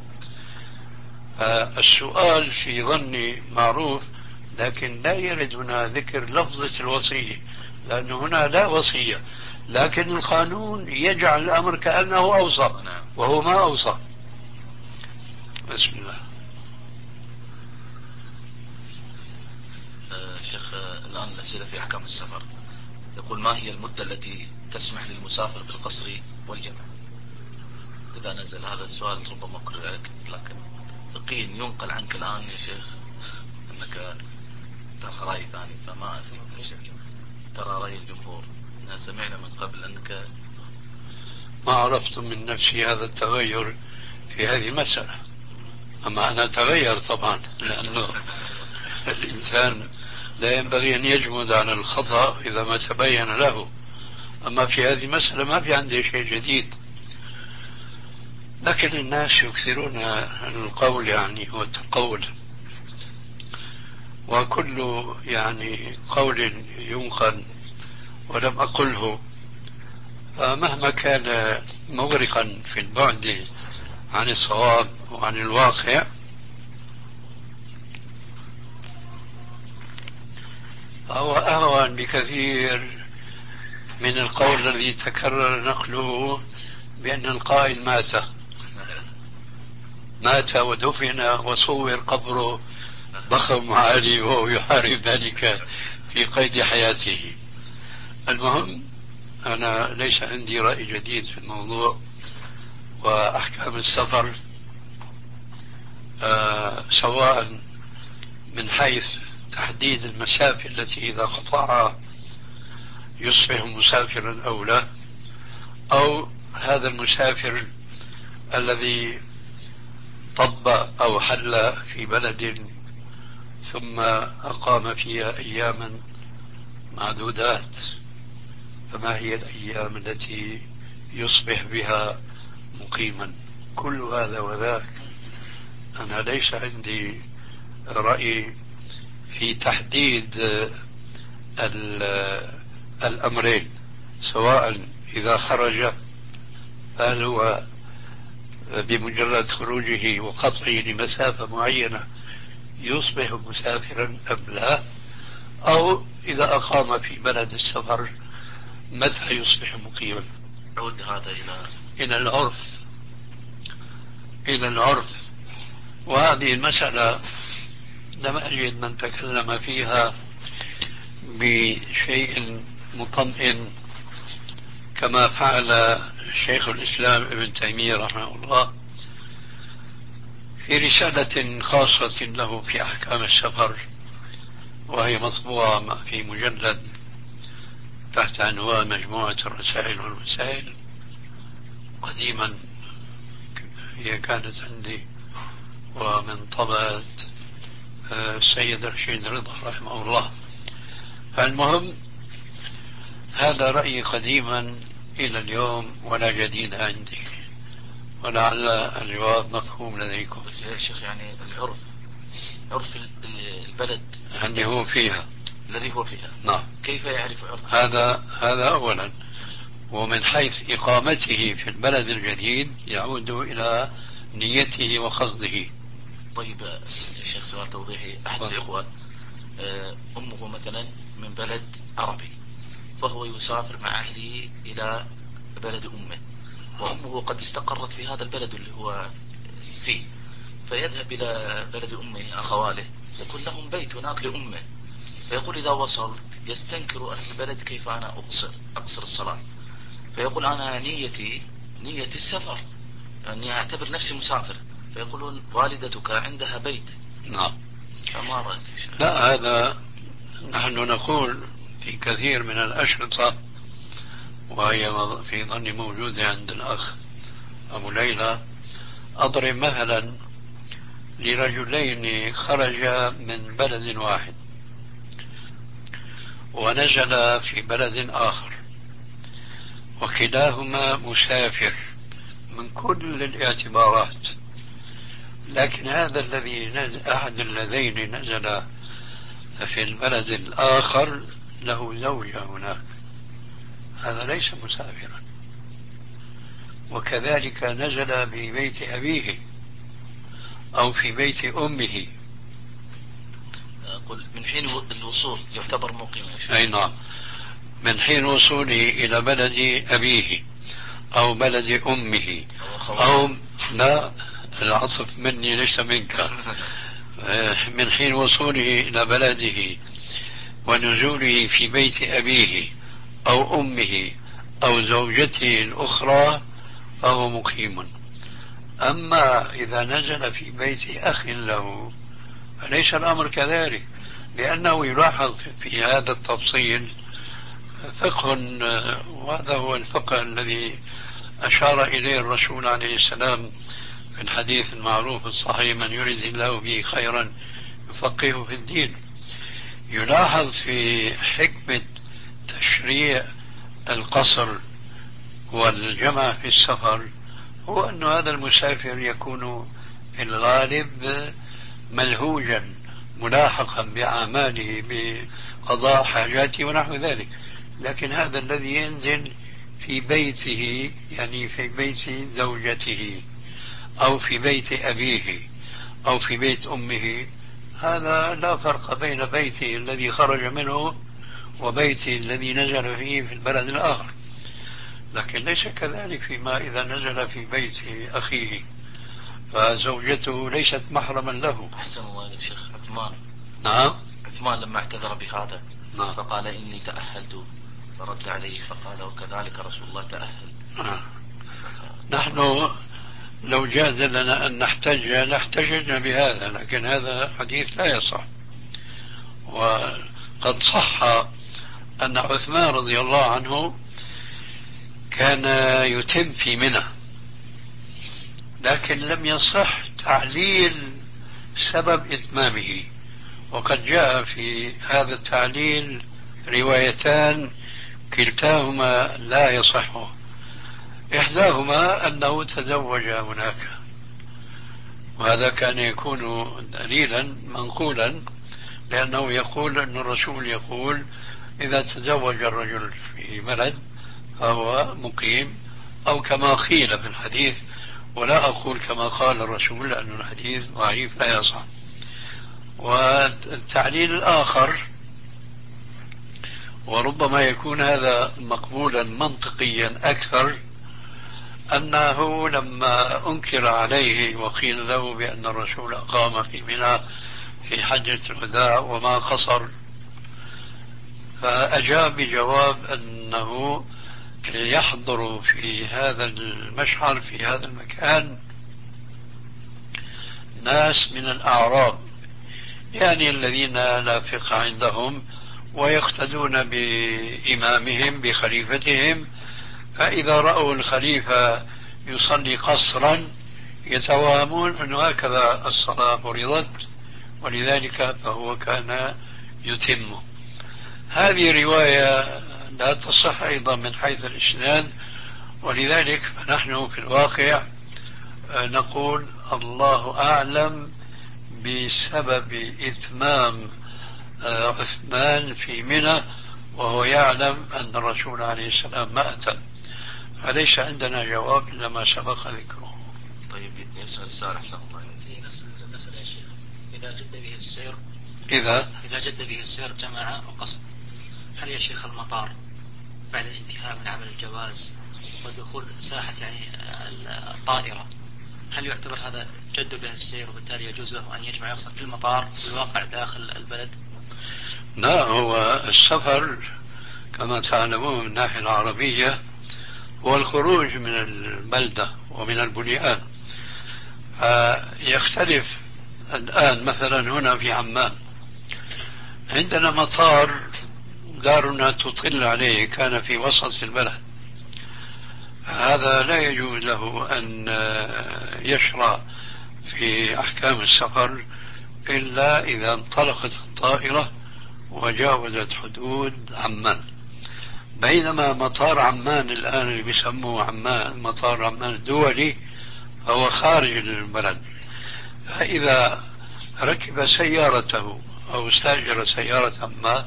السؤال في ظني معروف، لكن لا يرد هنا ذكر لفظة الوصية، لأن هنا لا وصية، لكن القانون يجعل الأمر كأنه أوصى وهو ما أوصى. بسم الله. شيخ الآن الأسئلة في أحكام السفر. يقول: ما هي المدة التي تسمح للمسافر بالقصر والجمع؟ إذا نزل هذا السؤال ربما كرر، لكن فقيا ينقل عنك الآن يا شيخ أنك ترى رأي ثاني، فما أدري يا شيخ ترى رأي الجمهور. سمعنا من قبل أنك ما عرفت من نفسي هذا التغير في هذه المسألة، أما أنا تغير طبعا، لأنه الإنسان لا ينبغي أن يجمد على الخطأ إذا ما تبين له. أما في هذه المسألة ما في عندي شيء جديد، لكن الناس يكثرون القول يعني والتقول، وكل يعني قول ينقل ولم أقله، فمهما كان مغرقا في البعد عن الصواب وعن الواقع فهو أهون بكثير من القول الذي تكرر نقله بأن القائل مات مات ودفن وصور قبره ضخم عالي وهو يحارب ذلك في قيد حياته. المهم أنا ليس عندي رأي جديد في الموضوع. وأحكام السفر آه سواء من حيث تحديد المسافة التي إذا قطعها يصبح مسافرا أو لا، أو هذا المسافر الذي طب أو حل في بلد ثم أقام فيها أياما معدودات، فما هي الأيام التي يصبح بها مقيما؟ كل هذا وذاك أنا ليس عندي رأي في تحديد الأمرين، سواء إذا خرج هل هو بمجرد خروجه وقطعه لمسافة معينة يصبح مسافرا أم لا، أو إذا أقام في بلد السفر متى يصبح مقيما. عود هذا إلى إلى العرف إلى العرف وهذه المسألة لم أجد من تكلم فيها بشيء مطمئن كما فعل شيخ الإسلام ابن تيمية رحمه الله في رسالة خاصة له في أحكام السفر، وهي مطبوعة في مجلد تحت عنوان مجموعة الرسائل والوسائل. قديما هي كانت عندي ومن طبعة السيد رشيد رضا رحمه الله. فالمهم هذا رأيي قديما إلى اليوم ولا جديد عندي، ولعل الجواب مفهوم لديكم. بس يا شيخ يعني العرف عرف البلد الذي هو فيها الذي هو فيها نعم. كيف يعرف عرف هذا هذا أولا، ومن حيث إقامته في البلد الجديد يعود إلى نيته وقصده. طيب يا شيخ سؤال توضيحي. أحد الإخوة أمه مثلا من بلد عربي، فهو يسافر مع أهله إلى بلد أمه، وأمه قد استقرت في هذا البلد اللي هو فيه، فيذهب إلى بلد أمه أخواله يكون لهم بيت هناك لأمه، فيقول إذا وصل يستنكر أهل البلد كيف أنا أقصر أقصر الصلاة، فيقول أنا نيتي نية السفر، أني أعتبر نفسي مسافر، فيقولون والدتك عندها بيت. نعم. فما رأيك؟ لا، هذا نحن نقول في كثير من الأشرطة، وهي في ظني موجودة عند الأخ أبو ليلى، أضرب مثلا لرجلين خرجا من بلد واحد ونزل في بلد آخر، وكلاهما مسافر من كل الاعتبارات، لكن هذا الذي نزل أحد اللذين نزل في البلد الآخر له زوجة هناك، هذا ليس مسافرا. وكذلك نزل في بيت أبيه أو في بيت أمه، أقول من حين الوصول يعتبر مقيم. أي نعم، من حين وصوله إلى بلد أبيه أو بلد أمه أو لا، العطف مني ليس منك. من حين وصوله إلى بلده ونزوله في بيت أبيه أو أمه أو زوجته الأخرى فهو مقيم. أما إذا نزل في بيت أخ له فليس الأمر كذلك، لأنه يلاحظ في هذا التفصيل فقه، وهذا هو الفقه الذي أشار إليه الرسول عليه السلام في الحديث المعروف الصحيح: من يريد الله به خيرا يفقهه في الدين. يلاحظ في حكمة تشريع القصر والجمع في السفر هو أن هذا المسافر يكون في الغالب ملهوجا ملاحقا بأعماله بقضاء حاجاته ونحو ذلك، لكن هذا الذي ينزل في بيته، يعني في بيت زوجته أو في بيت أبيه أو في بيت أمه، هذا لا فرق بين بيته الذي خرج منه وبيته الذي نزل فيه في البلد الآخر. لكن ليس كذلك فيما إذا نزل في بيت أخيه فزوجته ليست محرما له. أحسن الله يا شيخ. عثمان نعم، عثمان لما اعتذر بهذا نعم. فقال إني تأهلت، فرد عليه فقال وكذلك رسول الله تأهل. نعم. نحن لو جاز لنا أن نحتج لاحتججنا بهذا، لكن هذا حديث لا يصح. وقد صح أن عثمان رضي الله عنه كان يتم في منى، لكن لم يصح تعليل سبب إتمامه، وقد جاء في هذا التعليل روايتان كلتاهما لا يصح. إحداهما أنه تزوج هناك، وهذا كان يكون دليلا منقولا، لأنه يقول أن الرسول يقول إذا تزوج الرجل في بلد فهو مقيم، أو كما قيل في الحديث، ولا أقول كما قال الرسول لأن الحديث ضعيف لا يصح. والتعليل الآخر، وربما يكون هذا مقبولا منطقيا أكثر، أنه لما أنكر عليه وقيل له بأن الرسول أقام في منى في حجة الوداع وما قصر، فأجاب بجواب أنه يحضر في هذا المشعر في هذا المكان ناس من الأعراب، يعني الذين لا فقه عندهم ويقتدون بإمامهم بخليفتهم، فإذا رأوا الخليفة يصلي قصرا يتوهمون أن هكذا الصلاة فرضت، ولذلك فهو كان يتمه. هذه رواية لا تصح أيضا من حيث الإسناد، ولذلك فنحن في الواقع نقول الله أعلم بسبب إتمام عثمان في منى، وهو يعلم أن الرسول عليه السلام ما أتم، فليس عندنا جواب إلا ما سبق ذكره. طيب يسأل السؤال أحسن الله في نفس المسألة يا شيخ، إذا جد به السير إذا إذا جد به السير جمع وقصد، هل يا شيخ المطار بعد الانتهاء من عمل الجواز ودخول ساحة يعني الطائرة، هل يعتبر هذا جد به السير وبالتالي يجوز له أن يجمع يقصد في المطار في الواقع داخل البلد؟ لا، هو السفر كما تعلمون من الناحية العربية والخروج من البلدة ومن البنيان. فيختلف الآن مثلا هنا في عمان عندنا مطار دارنا تطل عليه كان في وسط البلد، هذا لا يجوز له أن يشرع في أحكام السفر إلا إذا انطلقت الطائرة وجاوزت حدود عمان. بينما مطار عمان الآن اللي بيسموه عمان مطار عمان الدولي هو خارج البلد، فإذا ركب سيارته أو استأجر سيارة ما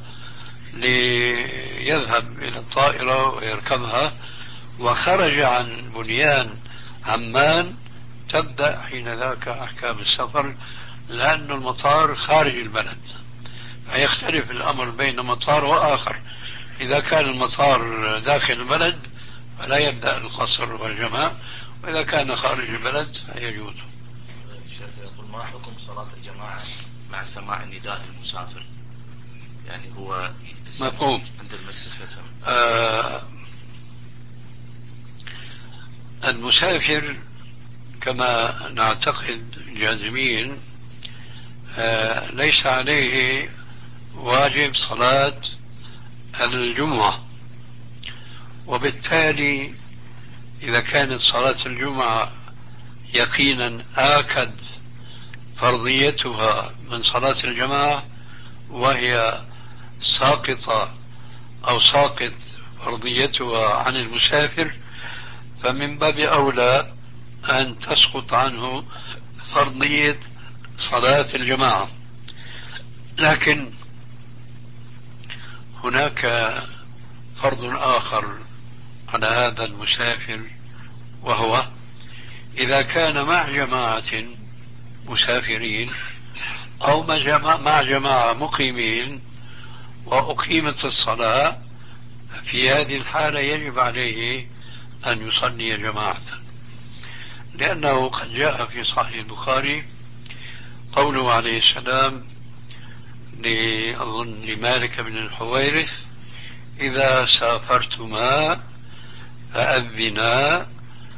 ليذهب إلى الطائرة ويركبها وخرج عن بنيان عمان تبدأ حين ذاك أحكام السفر، لأن المطار خارج البلد. فيختلف الأمر بين مطار وآخر. إذا كان المطار داخل البلد فلا يبدأ القصر والجماع، وإذا كان خارج البلد فيجوز. الشيخ يقول ما حكم صلاة الجماعة مع سماع النداء للمسافر؟ يعني هو مفهوم عند المسجد يسمع. آه المسافر كما نعتقد جازمين آه ليس عليه واجب صلاة الجمعة، وبالتالي إذا كانت صلاة الجمعة يقينا آكد فرضيتها من صلاة الجماعة وهي ساقطة أو ساقط فرضيتها عن المسافر، فمن باب أولى أن تسقط عنه فرضية صلاة الجماعة. لكن هناك فرض آخر على هذا المسافر، وهو إذا كان مع جماعة مسافرين أو مع جماعة مقيمين وأقيمت الصلاة، في هذه الحالة يجب عليه أن يصلي جماعة، لأنه قد جاء في صحيح البخاري قوله عليه السلام أظن لمالك بن الحويرث إذا سافرتما فأذنا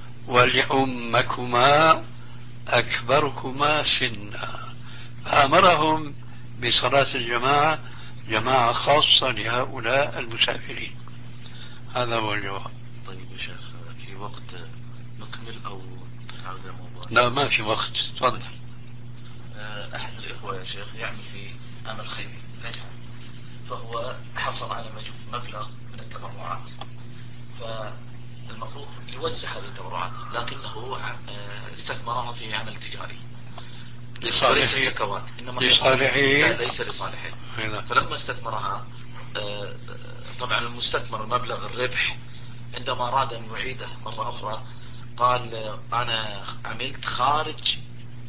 ولأمكما أكبركما سنا، فأمرهم بصلاة الجماعة جماعة خاصة لهؤلاء المسافرين. هذا هو الجواب. طيب يا شيخ في وقت نكمل أو نعود الموضوع؟ لا ما في وقت، تفضل. أحد الإخوة يا شيخ يعمل في عمل خيري نجح، فهو حصل على مبلغ من التبرعات، فالمفروض يوزع هذه التبرعات، لكنه استثمرها في عمل تجاري وليس زكوات، إنما لصالحه ليس لصالحه. فلما استثمرها طبعا المستثمر مبلغ الربح عندما أراد أن يعيده مرة أخرى قال أنا عملت خارج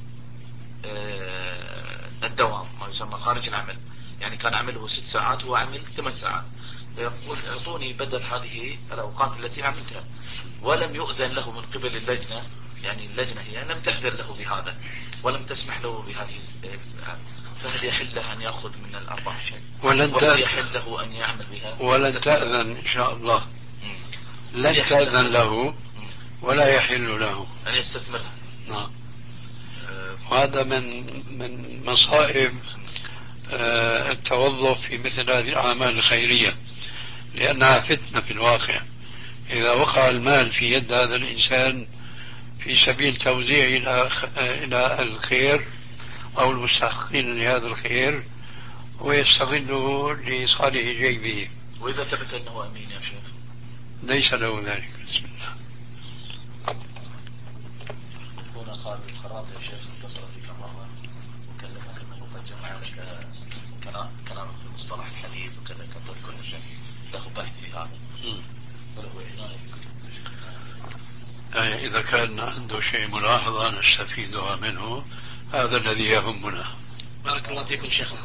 الدوام، ما يسمى خارج العمل، يعني كان عمله ست ساعات هو عمل ثمان ساعات، فيقول اعطوني بدل هذه الأوقات التي عملتها، ولم يؤذن له من قبل اللجنة، يعني اللجنة هي لم تأذن له بهذا ولم تسمح له بهذه، فهل يحل له أن يأخذ من الأرباح شيء؟ ولن وهل يحل له أن يعمل بها؟ ولن تأذن إن شاء الله، لن تأذن له ولا يحل له أن يستثمرها. نعم. وهذا من من مصائب التوظف في مثل هذه الأعمال الخيرية، لأنها فتنة في الواقع. إذا وقع المال في يد هذا الإنسان في سبيل توزيعه إلى إلى الخير أو المستحقين لهذا الخير ويستغله لصالح جيبه. وإذا ثبت أنه أمين يا شيخ؟ ليس له ذلك. بسم الله. هنا خالد الخراز يا شيخ اتصل فيك مرة وكلمك أنه قد جمع لك كلام في مصطلح الحديث وكذا كذا كل شيء، له بحث في هذا وله عناية في كتب. يعني إذا كان عنده شيء ملاحظة نستفيدها منه، هذا الذي يهمنا. بارك الله فيكم شيخنا.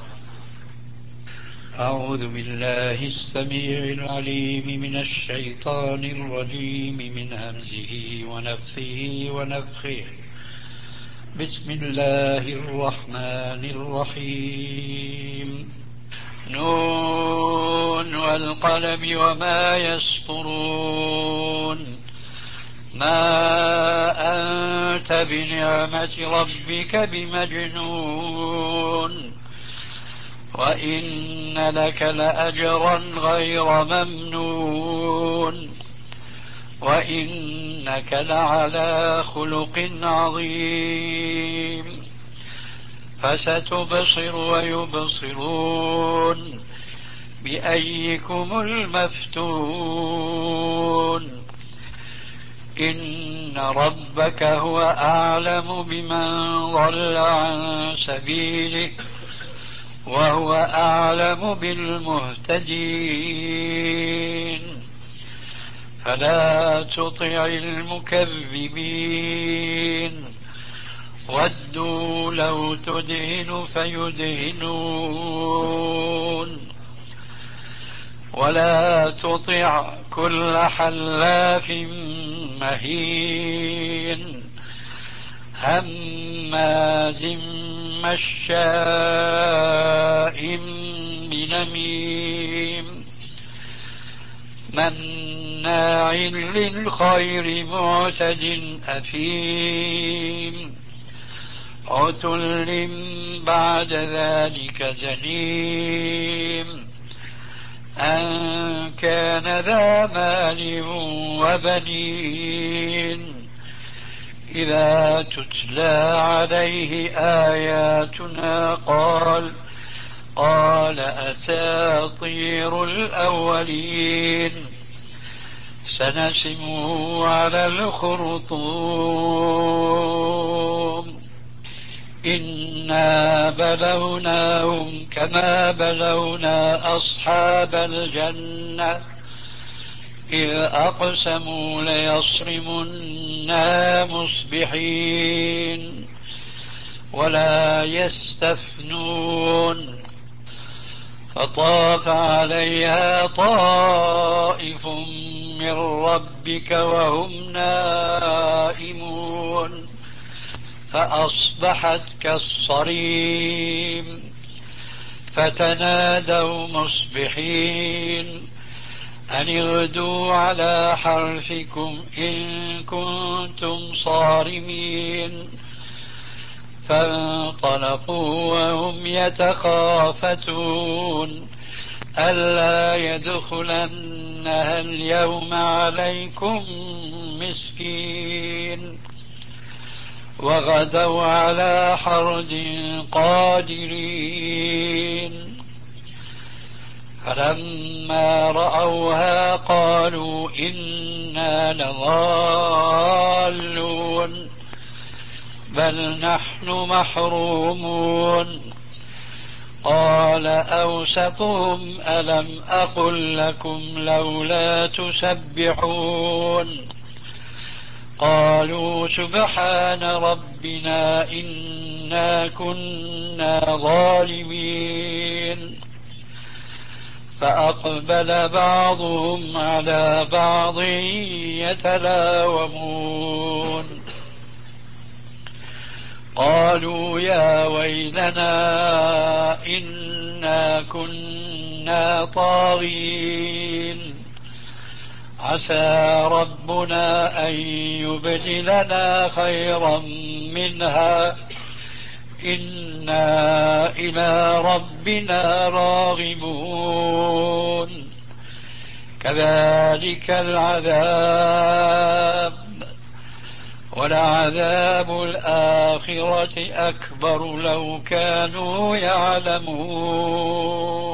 أعوذ بالله السميع العليم من الشيطان الرجيم من همزه ونفثه ونفخه. بسم الله الرحمن الرحيم. نون والقلم وما يسطرون أنت بنعمة ربك بمجنون وإن لك لأجرا غير ممنون وإنك لعلى خلق عظيم فستبصر ويبصرون بأيكم المفتون إن ربك هو أعلم بمن ضل عن سبيله وهو أعلم بالمهتدين فلا تطع المكذبين ودوا لو تدهن فيدهنون ولا تطع كل حلاف مهين هماز مشاء بنميم مناع للخير معتد أثيم عتل بعد ذلك زنيم أن كان ذا مال وبنين إذا تتلى عليه آياتنا قال قال أساطير الأولين سنسمه على الخرطوم إنا بلوناهم كما بلونا أصحاب الجنة إذ أقسموا ليصرمنها مصبحين ولا يستثنون فطاف عليها طائف من ربك وهم نائمون فأصبحت كالصريم فتنادوا مصبحين أن اغدوا على حرثكم إن كنتم صارمين فانطلقوا وهم يتخافتون ألا يدخلنها اليوم عليكم مسكين وغدوا على حرد قادرين فلما رأوها قالوا إنا لضالون بل نحن محرومون قال أوسطهم ألم أقل لكم لولا تسبحون قالوا سبحان ربنا إنا كنا ظالمين فأقبل بعضهم على بعض يتلاومون قالوا يا ويلنا إنا كنا طاغين عسى ربنا أن يبدلنا خيرا منها إنا إلى ربنا راغبون كذلك العذاب ولعذاب الآخرة أكبر لو كانوا يعلمون